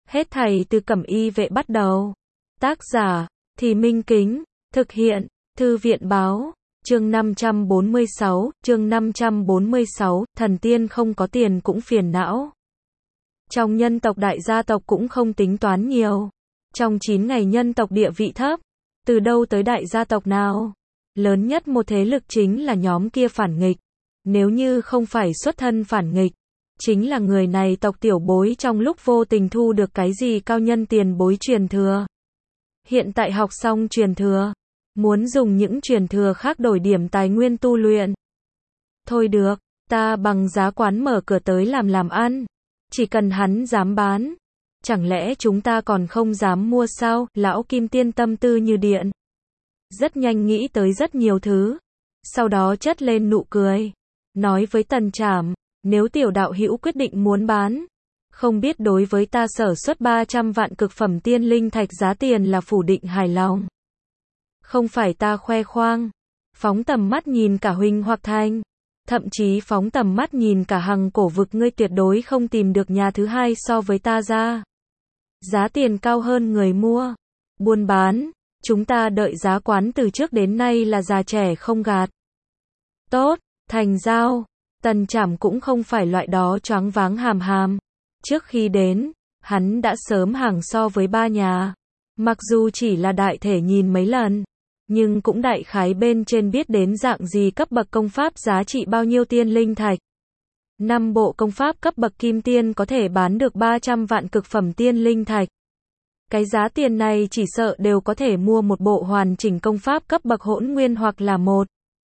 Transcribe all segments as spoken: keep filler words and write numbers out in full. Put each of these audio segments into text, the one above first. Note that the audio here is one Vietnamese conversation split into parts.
Hết thảy từ Cẩm Y Vệ bắt đầu. Tác giả, Thì Minh Kính, thực hiện, Thư viện báo, chương năm trăm bốn mươi sáu, chương năm trăm bốn mươi sáu, thần tiên không có tiền cũng phiền não. Trong nhân tộc đại gia tộc cũng không tính toán nhiều. Trong chín ngày nhân tộc địa vị thấp, từ đâu tới đại gia tộc nào? Lớn nhất một thế lực chính là nhóm kia phản nghịch. Nếu như không phải xuất thân phản nghịch, chính là người này tộc tiểu bối trong lúc vô tình thu được cái gì cao nhân tiền bối truyền thừa. Hiện tại học xong truyền thừa, muốn dùng những truyền thừa khác đổi điểm tài nguyên tu luyện. Thôi được, ta bằng giá quán mở cửa tới làm làm ăn. Chỉ cần hắn dám bán. Chẳng lẽ chúng ta còn không dám mua sao? Lão Kim Tiên tâm tư như điện. Rất nhanh nghĩ tới rất nhiều thứ. Sau đó chất lên nụ cười. Nói với Tần Trảm, nếu tiểu đạo hữu quyết định muốn bán, không biết đối với ta sở xuất ba trăm vạn cực phẩm tiên linh thạch giá tiền là phủ định hài lòng. Không phải ta khoe khoang. Phóng tầm mắt nhìn cả Huỳnh Hoặc Thành. Thậm chí phóng tầm mắt nhìn cả Hằng Cổ Vực, ngươi tuyệt đối không tìm được nhà thứ hai so với ta ra. Giá tiền cao hơn người mua. Buôn bán, chúng ta đợi giá quán từ trước đến nay là già trẻ không gạt. Tốt, thành giao. Tần Trảm cũng không phải loại đó choáng váng hàm hàm. Trước khi đến, hắn đã sớm hàng so với ba nhà. Mặc dù chỉ là đại thể nhìn mấy lần, nhưng cũng đại khái bên trên biết đến dạng gì cấp bậc công pháp giá trị bao nhiêu tiên linh thạch. Năm bộ công pháp cấp bậc kim tiên có thể bán được ba trăm vạn cực phẩm tiên linh thạch. Cái giá tiền này chỉ sợ đều có thể mua một bộ hoàn chỉnh công pháp cấp bậc hỗn nguyên hoặc là một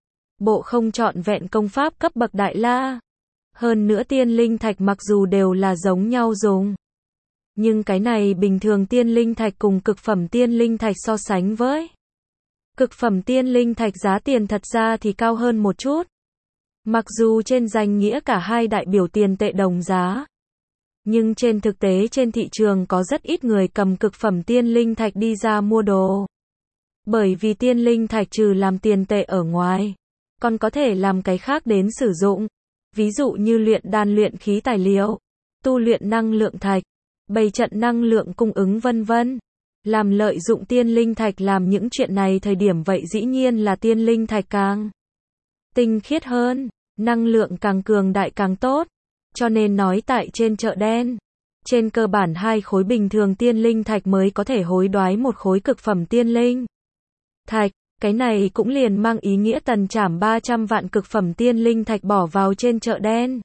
bộ không trọn vẹn công pháp cấp bậc đại la. Hơn nữa tiên linh thạch mặc dù đều là giống nhau dùng, nhưng cái này bình thường tiên linh thạch cùng cực phẩm tiên linh thạch so sánh với. Cực phẩm tiên linh thạch giá tiền thật ra thì cao hơn một chút. Mặc dù trên danh nghĩa cả hai đại biểu tiền tệ đồng giá, nhưng trên thực tế trên thị trường có rất ít người cầm cực phẩm tiên linh thạch đi ra mua đồ. Bởi vì tiên linh thạch trừ làm tiền tệ ở ngoài, còn có thể làm cái khác đến sử dụng. Ví dụ như luyện đan luyện khí tài liệu, tu luyện năng lượng thạch, bày trận năng lượng cung ứng vân vân. Làm lợi dụng tiên linh thạch làm những chuyện này thời điểm vậy dĩ nhiên là tiên linh thạch càng tinh khiết hơn, năng lượng càng cường đại càng tốt. Cho nên nói tại trên chợ đen, trên cơ bản hai khối bình thường tiên linh thạch mới có thể hối đoái một khối cực phẩm tiên linh thạch. Cái này cũng liền mang ý nghĩa Tần Trảm ba trăm vạn cực phẩm tiên linh thạch bỏ vào trên chợ đen.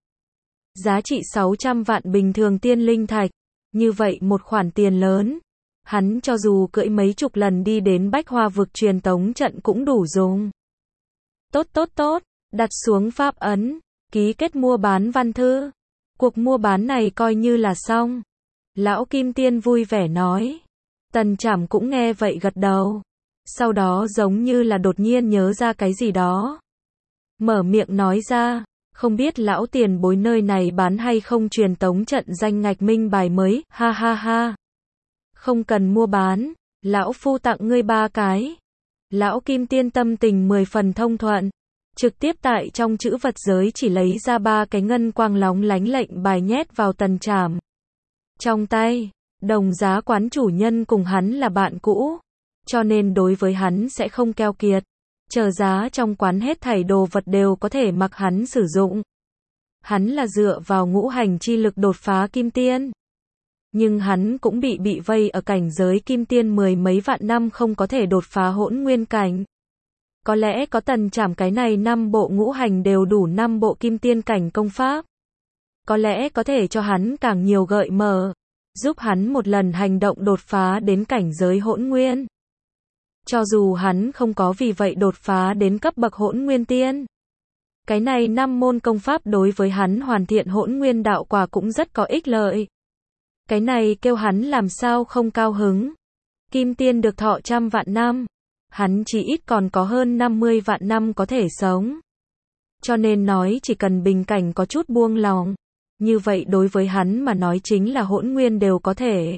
Giá trị sáu trăm vạn bình thường tiên linh thạch. Như vậy một khoản tiền lớn. Hắn cho dù cưỡi mấy chục lần đi đến Bách Hoa Vực truyền tống trận cũng đủ dùng. Tốt tốt tốt, đặt xuống pháp ấn, ký kết mua bán văn thư. Cuộc mua bán này coi như là xong. Lão Kim Tiên vui vẻ nói. Tần Trảm cũng nghe vậy gật đầu. Sau đó giống như là đột nhiên nhớ ra cái gì đó. Mở miệng nói ra, không biết lão tiền bối nơi này bán hay không truyền tống trận danh ngạch minh bài mới, ha ha ha. Không cần mua bán, lão phu tặng ngươi ba cái. Lão Kim Tiên tâm tình mười phần thông thuận. Trực tiếp tại trong chữ vật giới chỉ lấy ra ba cái ngân quang lóng lánh lệnh bài nhét vào Tần Trảm trong tay. Đồng giá quán chủ nhân cùng hắn là bạn cũ, cho nên đối với hắn sẽ không keo kiệt. Chờ giá trong quán hết thảy đồ vật đều có thể mặc hắn sử dụng. Hắn là dựa vào ngũ hành chi lực đột phá kim tiên. Nhưng hắn cũng bị bị vây ở cảnh giới kim tiên mười mấy vạn năm không có thể đột phá hỗn nguyên cảnh. Có lẽ có Tần Trảm cái này năm bộ ngũ hành đều đủ năm bộ kim tiên cảnh công pháp. Có lẽ có thể cho hắn càng nhiều gợi mở, giúp hắn một lần hành động đột phá đến cảnh giới hỗn nguyên. Cho dù hắn không có vì vậy đột phá đến cấp bậc hỗn nguyên tiên, cái này năm môn công pháp đối với hắn hoàn thiện hỗn nguyên đạo quả cũng rất có ích lợi. Cái này kêu hắn làm sao không cao hứng. Kim tiên được thọ trăm vạn năm, hắn chỉ ít còn có hơn năm mươi vạn năm có thể sống. Cho nên nói chỉ cần bình cảnh có chút buông lòng, như vậy đối với hắn mà nói chính là hỗn nguyên đều có thể.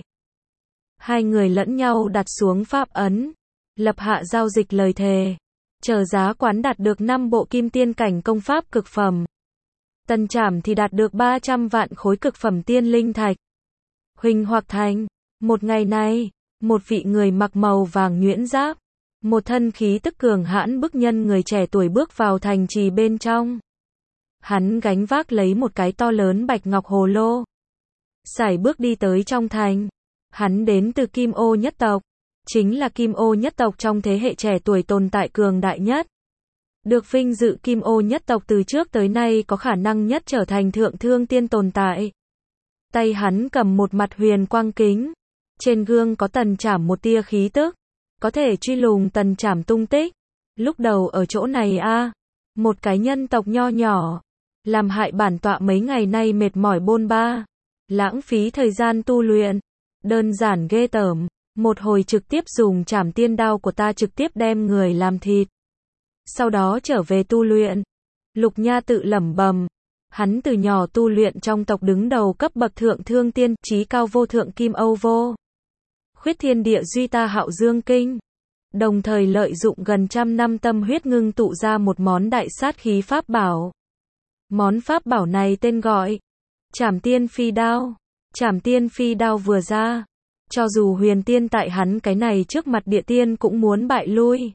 Hai người lẫn nhau đặt xuống pháp ấn, lập hạ giao dịch lời thề. Chờ giá quán đạt được năm bộ kim tiên cảnh công pháp cực phẩm. Tần Trảm thì đạt được ba trăm vạn khối cực phẩm tiên linh thạch. Huỳnh Hoặc Thành. Một ngày này, một vị người mặc màu vàng nhuyễn giáp, một thân khí tức cường hãn bức nhân người trẻ tuổi bước vào thành trì bên trong. Hắn gánh vác lấy một cái to lớn bạch ngọc hồ lô, sải bước đi tới trong thành. Hắn đến từ Kim Ô nhất tộc, chính là Kim Ô nhất tộc trong thế hệ trẻ tuổi tồn tại cường đại nhất. Được vinh dự Kim Ô nhất tộc từ trước tới nay có khả năng nhất trở thành thượng thương tiên tồn tại. Tay hắn cầm một mặt huyền quang kính, trên gương có Tần Trảm một tia khí tức, có thể truy lùng Tần Trảm tung tích. Lúc đầu ở chỗ này a, một cái nhân tộc nho nhỏ, làm hại bản tọa mấy ngày nay mệt mỏi bôn ba, lãng phí thời gian tu luyện, đơn giản ghê tởm, một hồi trực tiếp dùng Trảm Tiên đao của ta trực tiếp đem người làm thịt. Sau đó trở về tu luyện. Lục Nha tự lẩm bẩm, hắn từ nhỏ tu luyện trong tộc đứng đầu cấp bậc thượng thương tiên, chí cao vô thượng Kim Âu vô Khuyết Thiên Địa Duy Ta Hạo Dương Kinh, đồng thời lợi dụng gần trăm năm tâm huyết ngưng tụ ra một món đại sát khí pháp bảo. Món pháp bảo này tên gọi Trảm Tiên Phi Đao. Trảm Tiên Phi Đao vừa ra, cho dù huyền tiên tại hắn cái này trước mặt địa tiên cũng muốn bại lui.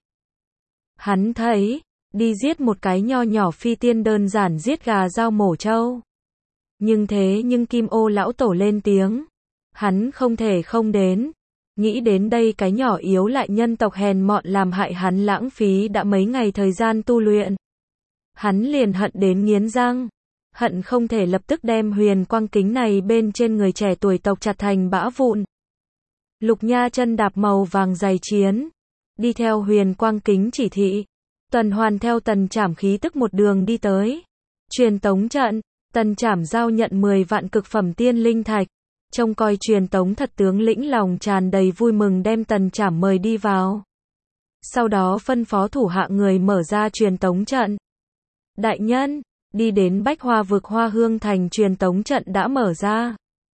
Hắn thấy, đi giết một cái nho nhỏ phi tiên đơn giản giết gà dao mổ trâu. Nhưng thế nhưng Kim Ô lão tổ lên tiếng, hắn không thể không đến. Nghĩ đến đây cái nhỏ yếu lại nhân tộc hèn mọn làm hại hắn lãng phí đã mấy ngày thời gian tu luyện. Hắn liền hận đến nghiến răng, hận không thể lập tức đem huyền quang kính này bên trên người trẻ tuổi tộc chặt thành bã vụn. Lục Nha chân đạp màu vàng giày chiến, đi theo huyền quang kính chỉ thị, tuần hoàn theo Tần Trảm khí tức một đường đi tới. Truyền tống trận, Tần Trảm giao nhận mười vạn cực phẩm tiên linh thạch, trông coi truyền tống thật tướng lĩnh lòng tràn đầy vui mừng đem Tần Trảm mời đi vào. Sau đó phân phó thủ hạ người mở ra truyền tống trận. Đại nhân, đi đến Bách Hoa vực Hoa Hương thành truyền tống trận đã mở ra.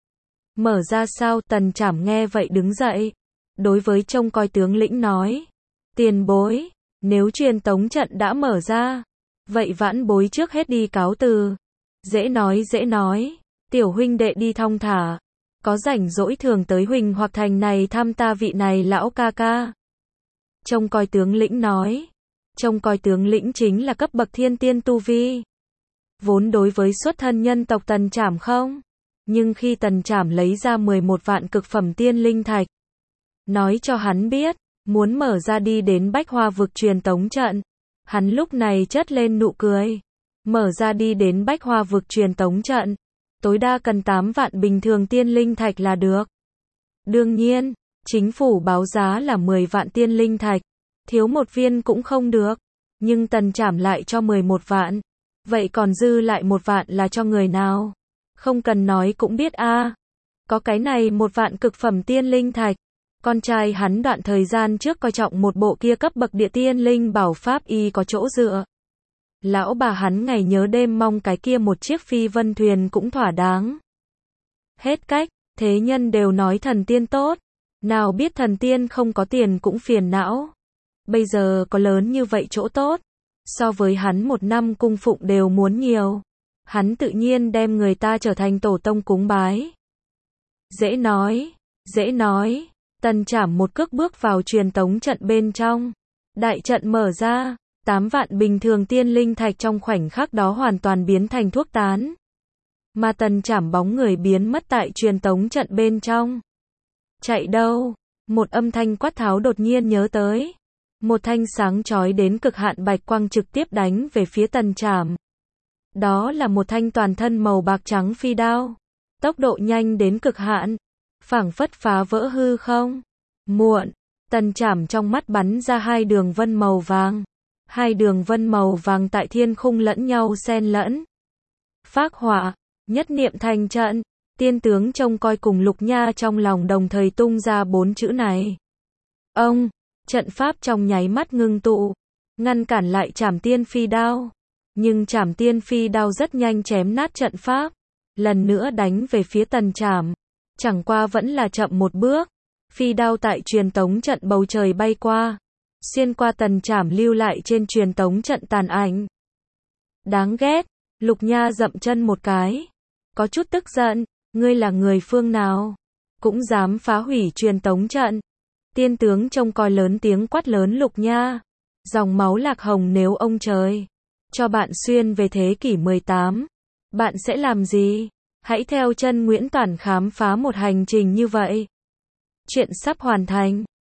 Mở ra sao? Tần Trảm nghe vậy đứng dậy, đối với trông coi tướng lĩnh nói, tiền bối, nếu truyền tống trận đã mở ra, vậy vãn bối trước hết đi cáo từ. Dễ nói dễ nói, tiểu huynh đệ đi thong thả, có rảnh rỗi thường tới Huỳnh Hoặc Thành này thăm ta vị này lão ca ca. Trông coi tướng lĩnh nói, trông coi tướng lĩnh chính là cấp bậc thiên tiên tu vi. Vốn đối với xuất thân nhân tộc Tần Trảm không, nhưng khi Tần Trảm lấy ra mười một vạn cực phẩm tiên linh thạch, nói cho hắn biết, muốn mở ra đi đến Bách Hoa vực truyền tống trận, hắn lúc này chất lên nụ cười. Mở ra đi đến Bách Hoa vực truyền tống trận, tối đa cần tám vạn bình thường tiên linh thạch là được. Đương nhiên, chính phủ báo giá là mười vạn tiên linh thạch, thiếu một viên cũng không được, nhưng Tần Trảm lại cho mười một vạn, vậy còn dư lại một vạn là cho người nào? Không cần nói cũng biết a. À. Có cái này một vạn cực phẩm tiên linh thạch, con trai hắn đoạn thời gian trước coi trọng một bộ kia cấp bậc địa tiên linh bảo pháp y có chỗ dựa. Lão bà hắn ngày nhớ đêm mong cái kia một chiếc phi vân thuyền cũng thỏa đáng. Hết cách, thế nhân đều nói thần tiên tốt, nào biết thần tiên không có tiền cũng phiền não. Bây giờ có lớn như vậy chỗ tốt, so với hắn một năm cung phụng đều muốn nhiều. Hắn tự nhiên đem người ta trở thành tổ tông cúng bái. Dễ nói, dễ nói, Tần Trảm một cước bước vào truyền tống trận bên trong. Đại trận mở ra, tám vạn bình thường tiên linh thạch trong khoảnh khắc đó hoàn toàn biến thành thuốc tán. Mà Tần Trảm bóng người biến mất tại truyền tống trận bên trong. Chạy đâu? Một âm thanh quát tháo đột nhiên nhớ tới. Một thanh sáng chói đến cực hạn bạch quang trực tiếp đánh về phía Tần Trảm. Đó là một thanh toàn thân màu bạc trắng phi đao. Tốc độ nhanh đến cực hạn, phảng phất phá vỡ hư không. Muộn, Tần Trảm trong mắt bắn ra hai đường vân màu vàng. Hai đường vân màu vàng tại thiên khung lẫn nhau xen lẫn. Phác họa, nhất niệm thành trận, tiên tướng trông coi cùng Lục Nha trong lòng đồng thời tung ra bốn chữ này. Ông, trận pháp trong nháy mắt ngưng tụ, ngăn cản lại Trảm Tiên Phi đao. Nhưng Trảm Tiên Phi đao rất nhanh chém nát trận pháp, lần nữa đánh về phía Tần Trảm. Chẳng qua vẫn là chậm một bước, phi đao tại truyền tống trận bầu trời bay qua, xuyên qua Tần Trảm lưu lại trên truyền tống trận tàn ảnh. Đáng ghét, Lục Nha dậm chân một cái, có chút tức giận, ngươi là người phương nào? cũng dám phá hủy truyền tống trận. Tiên tướng trông coi lớn tiếng quát lớn Lục Nha. Dòng máu Lạc Hồng, nếu ông trời cho bạn xuyên về thế kỷ mười tám, bạn sẽ làm gì? Hãy theo chân Nguyễn Toản khám phá một hành trình như vậy. Chuyện sắp hoàn thành.